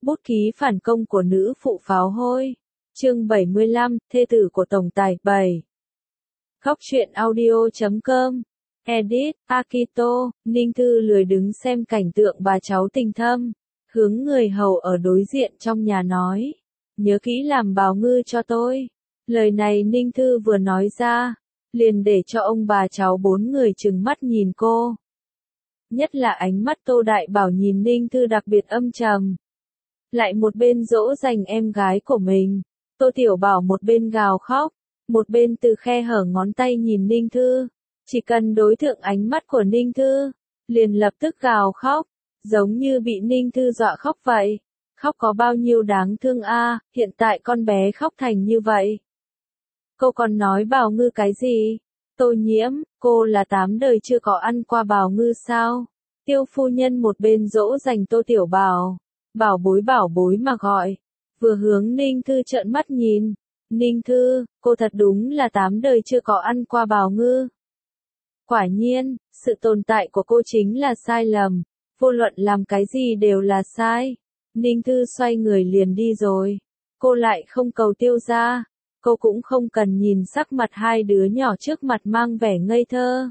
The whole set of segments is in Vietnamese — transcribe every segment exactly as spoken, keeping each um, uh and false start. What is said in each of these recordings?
Bút ký phản công của nữ phụ pháo hôi. Chương bảy mươi lăm, thê tử của tổng tài. bảy. Khóc chuyện audio chấm com. Edit, Akito. Ninh Thư lười đứng xem cảnh tượng bà cháu tình thâm. Hướng người hầu ở đối diện trong nhà nói. Nhớ kỹ làm bào ngư cho tôi. Lời này Ninh Thư vừa nói ra. Liền để cho ông bà cháu bốn người trừng mắt nhìn cô. Nhất là ánh mắt Tô Đại Bảo nhìn Ninh Thư đặc biệt âm trầm. Lại một bên dỗ dành em gái của mình. Tô Tiểu Bảo một bên gào khóc. Một bên từ khe hở ngón tay nhìn Ninh Thư. Chỉ cần đối tượng ánh mắt của Ninh Thư. Liền lập tức gào khóc. Giống như bị Ninh Thư dọa khóc vậy. Khóc có bao nhiêu đáng thương a, à, hiện tại con bé khóc thành như vậy. Cô còn nói bào ngư cái gì? Tô Nhiễm, cô là tám đời chưa có ăn qua bào ngư sao? Tiêu phu nhân một bên dỗ dành Tô Tiểu Bảo. Bảo bối bảo bối mà gọi. Vừa hướng Ninh Thư trợn mắt nhìn. Ninh Thư, cô thật đúng là tám đời chưa có ăn qua bào ngư. Quả nhiên, sự tồn tại của cô chính là sai lầm. Vô luận làm cái gì đều là sai. Ninh Thư xoay người liền đi rồi. Cô lại không cầu Tiêu gia. Cô cũng không cần nhìn sắc mặt hai đứa nhỏ trước mặt mang vẻ ngây thơ.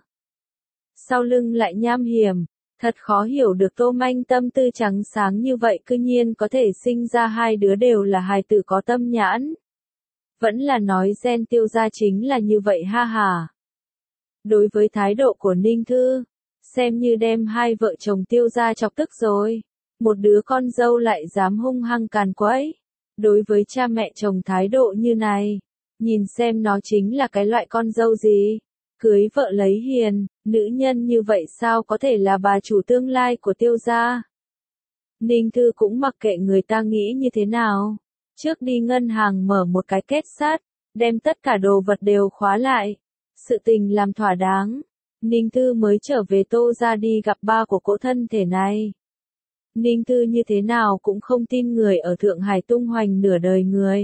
Sau lưng lại nham hiểm. Thật khó hiểu được Tô Manh tâm tư trắng sáng như vậy cư nhiên có thể sinh ra hai đứa đều là hài tử có tâm nhãn. Vẫn là nói gen Tiêu gia chính là như vậy ha hà. Đối với thái độ của Ninh Thư, xem như đem hai vợ chồng Tiêu gia chọc tức rồi. Một đứa con dâu lại dám hung hăng càn quấy. Đối với cha mẹ chồng thái độ như này, nhìn xem nó chính là cái loại con dâu gì. Cưới vợ lấy hiền, nữ nhân như vậy sao có thể là bà chủ tương lai của Tiêu gia. Ninh Thư cũng mặc kệ người ta nghĩ như thế nào. Trước đi ngân hàng mở một cái kết sắt, đem tất cả đồ vật đều khóa lại. Sự tình làm thỏa đáng. Ninh Thư mới trở về Tô gia đi gặp ba của cỗ thân thể này. Ninh Thư như thế nào cũng không tin người ở Thượng Hải tung hoành nửa đời người.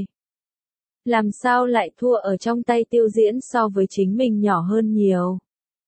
Làm sao lại thua ở trong tay Tiêu Diễn so với chính mình nhỏ hơn nhiều.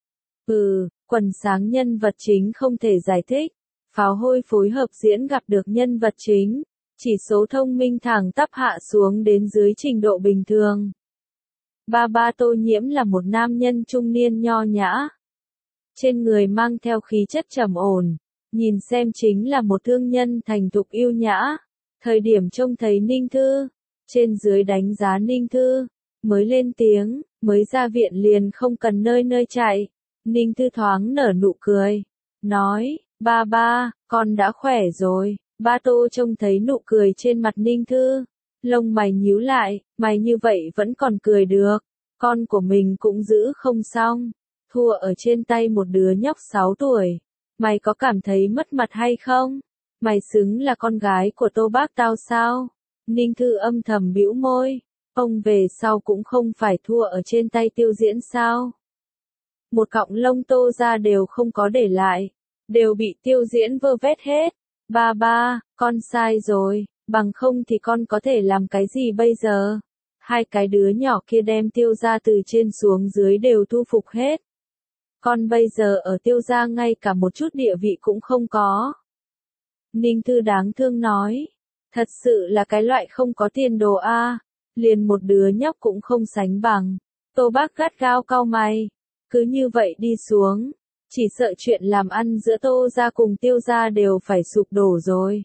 Ừ, quần sáng nhân vật chính không thể giải thích. Pháo hôi phối hợp diễn gặp được nhân vật chính. Chỉ số thông minh thẳng tắp hạ xuống đến dưới trình độ bình thường. Ba ba Tô Nhiễm là một nam nhân trung niên nho nhã. Trên người mang theo khí chất trầm ổn. Nhìn xem chính là một thương nhân thành thục yêu nhã. Thời điểm trông thấy Ninh Thư, trên dưới đánh giá Ninh Thư, mới lên tiếng, mới ra viện liền không cần nơi nơi chạy. Ninh Thư thoáng nở nụ cười, nói, ba ba, con đã khỏe rồi. Ba Tô trông thấy nụ cười trên mặt Ninh Thư, lông mày nhíu lại, mày như vậy vẫn còn cười được, con của mình cũng giữ không xong, thua ở trên tay một đứa nhóc sáu tuổi. Mày có cảm thấy mất mặt hay không? Mày xứng là con gái của Tô bác tao sao? Ninh Thư âm thầm bĩu môi. Ông về sau cũng không phải thua ở trên tay Tiêu Diễn sao? Một cọng lông Tô ra đều không có để lại. Đều bị Tiêu Diễn vơ vét hết. Ba ba, con sai rồi. Bằng không thì con có thể làm cái gì bây giờ? Hai cái đứa nhỏ kia đem Tiêu ra từ trên xuống dưới đều thu phục hết. Con bây giờ ở Tiêu gia ngay cả một chút địa vị cũng không có. Ninh Thư đáng thương nói. Thật sự là cái loại không có tiền đồ a, à, liền một đứa nhóc cũng không sánh bằng. Tô bác gắt gao cau mày. Cứ như vậy đi xuống. Chỉ sợ chuyện làm ăn giữa Tô gia cùng Tiêu gia đều phải sụp đổ rồi.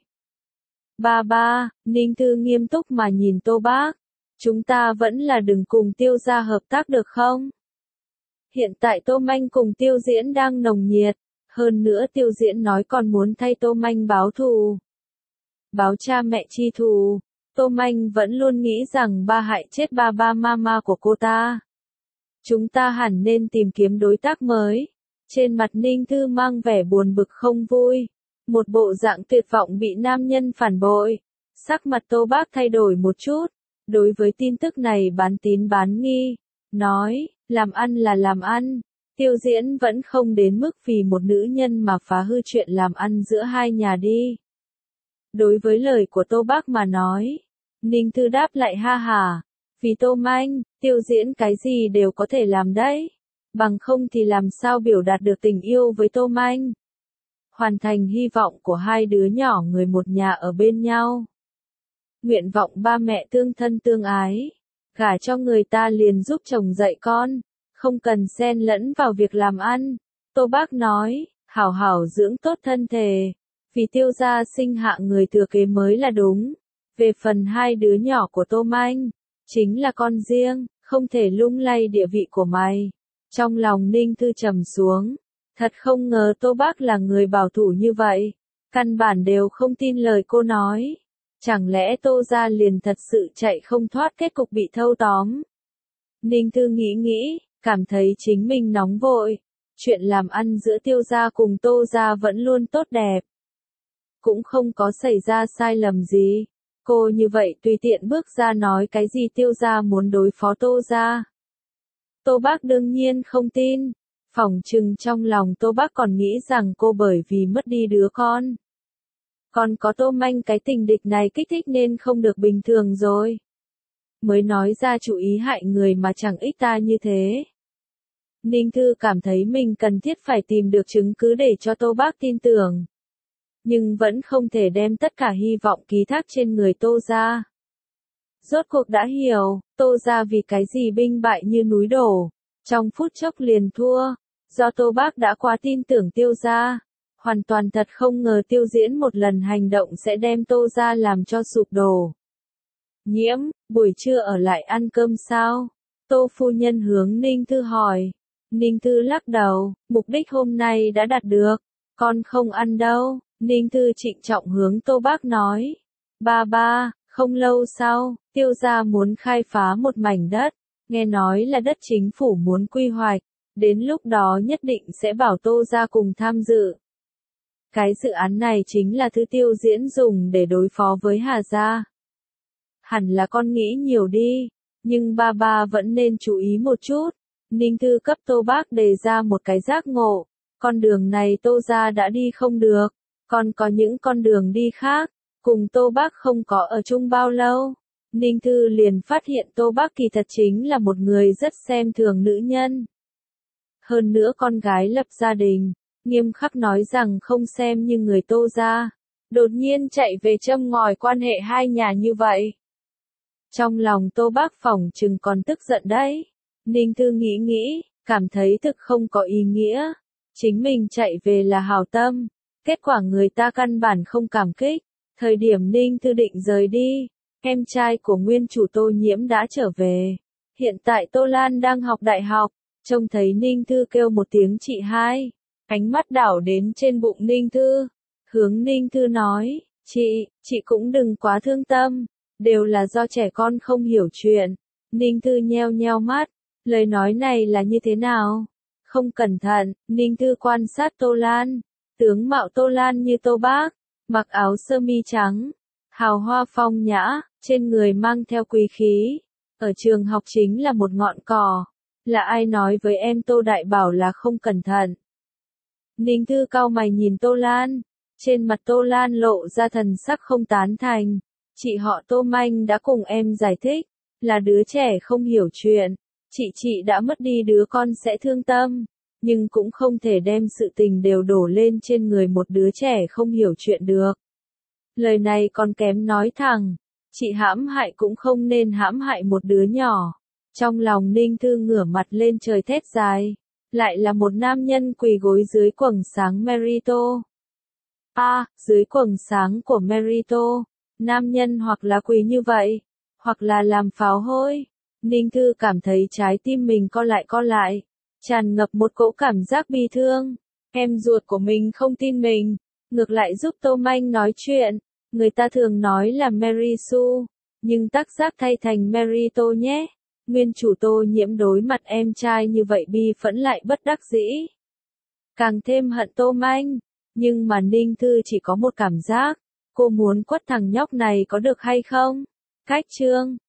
Ba ba, Ninh Thư nghiêm túc mà nhìn Tô bác. Chúng ta vẫn là đừng cùng Tiêu gia hợp tác được không? Hiện tại Tô Manh cùng Tiêu Diễn đang nồng nhiệt, hơn nữa Tiêu Diễn nói còn muốn thay Tô Manh báo thù. Báo cha mẹ chi thù, Tô Manh vẫn luôn nghĩ rằng ba hại chết ba ba mama của cô ta. Chúng ta hẳn nên tìm kiếm đối tác mới. Trên mặt Ninh Thư mang vẻ buồn bực không vui, một bộ dạng tuyệt vọng bị nam nhân phản bội. Sắc mặt Tô bác thay đổi một chút, đối với tin tức này bán tín bán nghi, nói. Làm ăn là làm ăn, Tiêu Diễn vẫn không đến mức vì một nữ nhân mà phá hư chuyện làm ăn giữa hai nhà đi. Đối với lời của Tô bác mà nói, Ninh Thư đáp lại ha hà, vì Tô Manh, Tiêu Diễn cái gì đều có thể làm đấy, bằng không thì làm sao biểu đạt được tình yêu với Tô Manh. hoàn thành hy vọng của hai đứa nhỏ người một nhà ở bên nhau. Nguyện vọng ba mẹ tương thân tương ái, gả cho người ta liền giúp chồng dạy con, không cần xen lẫn vào việc làm ăn. Tô Bác nói, hảo hảo dưỡng tốt thân thể, vì Tiêu gia sinh hạ người thừa kế mới là đúng. Về phần hai đứa nhỏ của Tô Manh, chính là con riêng, không thể lung lay địa vị của mày. Trong lòng Ninh Thư trầm xuống, thật không ngờ Tô Bác là người bảo thủ như vậy, căn bản đều không tin lời cô nói. Chẳng lẽ Tô gia liền thật sự chạy không thoát kết cục bị thâu tóm? Ninh Thư nghĩ nghĩ, cảm thấy chính mình nóng vội. Chuyện làm ăn giữa Tiêu gia cùng Tô gia vẫn luôn tốt đẹp. Cũng không có xảy ra sai lầm gì. Cô như vậy tùy tiện bước ra nói cái gì Tiêu gia muốn đối phó Tô gia. Tô Bác đương nhiên không tin. Phỏng chừng trong lòng Tô Bác còn nghĩ rằng cô bởi vì mất đi đứa con. Còn có Tô Manh cái tình địch này kích thích nên không được bình thường rồi. Mới nói ra chủ ý hại người mà chẳng ích ta như thế. Ninh Thư cảm thấy mình cần thiết phải tìm được chứng cứ để cho Tô Bác tin tưởng. Nhưng vẫn không thể đem tất cả hy vọng ký thác trên người Tô gia. Rốt cuộc đã hiểu, Tô gia vì cái gì binh bại như núi đổ, trong phút chốc liền thua, do Tô Bác đã quá tin tưởng Tiêu gia. Hoàn toàn thật không ngờ Tiêu Diễn một lần hành động sẽ đem Tô gia làm cho sụp đổ. Nhiễm, buổi trưa ở lại ăn cơm sao? Tô phu nhân hướng Ninh Thư hỏi. Ninh Thư lắc đầu, mục đích hôm nay đã đạt được, con không ăn đâu. Ninh Thư trịnh trọng hướng Tô Bác nói. Ba ba, không lâu sau, Tiêu gia muốn khai phá một mảnh đất, nghe nói là đất chính phủ muốn quy hoạch, đến lúc đó nhất định sẽ bảo Tô gia cùng tham dự. Cái dự án này chính là thứ Tiêu Diễn dùng để đối phó với Hà gia. Hẳn là con nghĩ nhiều đi, nhưng ba ba vẫn nên chú ý một chút. Ninh Thư cấp Tô Bác đề ra một cái giác ngộ, con đường này Tô gia đã đi không được, còn có những con đường đi khác, cùng Tô Bác không có ở chung bao lâu. Ninh Thư liền phát hiện Tô Bác kỳ thật chính là một người rất xem thường nữ nhân. Hơn nữa con gái lập gia đình, nghiêm khắc nói rằng không xem như người Tô gia, đột nhiên chạy về châm ngòi quan hệ hai nhà như vậy. Trong lòng Tô Bác phỏng chừng còn tức giận đấy. Ninh Thư nghĩ nghĩ, cảm thấy thực không có ý nghĩa. Chính mình chạy về là hảo tâm, kết quả người ta căn bản không cảm kích. Thời điểm Ninh Thư định rời đi, em trai của nguyên chủ Tô Nhiễm đã trở về. Hiện tại Tô Lan đang học đại học, trông thấy Ninh Thư kêu một tiếng chị hai, ánh mắt đảo đến trên bụng Ninh Thư. Hướng Ninh Thư nói, chị, chị cũng đừng quá thương tâm, đều là do trẻ con không hiểu chuyện. Ninh Thư nheo nheo mắt, lời nói này là như thế nào? Không cẩn thận, Ninh Thư quan sát Tô Lan, tướng mạo Tô Lan như Tô Bác, mặc áo sơ mi trắng, hào hoa phong nhã, trên người mang theo quý khí. Ở trường học chính là một ngọn cỏ, là ai nói với em Tô Đại Bảo là không cẩn thận? Ninh Thư cau mày nhìn Tô Lan, trên mặt Tô Lan lộ ra thần sắc không tán thành. Chị họ Tô Manh đã cùng em giải thích, là đứa trẻ không hiểu chuyện, chị chị đã mất đi đứa con sẽ thương tâm, nhưng cũng không thể đem sự tình đều đổ lên trên người một đứa trẻ không hiểu chuyện được. Lời này còn kém nói thẳng, chị hãm hại cũng không nên hãm hại một đứa nhỏ. Trong lòng Ninh Thư ngửa mặt lên trời thét dài, lại là một nam nhân quỳ gối dưới quầng sáng Merito. A, à, dưới quầng sáng của Merito, nam nhân hoặc là quỳ như vậy, hoặc là làm pháo hôi. Ninh Thư cảm thấy trái tim mình co lại co lại, tràn ngập một cỗ cảm giác bi thương. Em ruột của mình không tin mình, ngược lại giúp Tô Manh nói chuyện. Người ta thường nói là Mary Sue, nhưng tác giác thay thành Merito nhé. Nguyên chủ Tô Nhiễm đối mặt em trai như vậy bi phẫn lại bất đắc dĩ. Càng thêm hận Tô Manh, nhưng mà Ninh Thư chỉ có một cảm giác, cô muốn quất thằng nhóc này có được hay không? Cách chương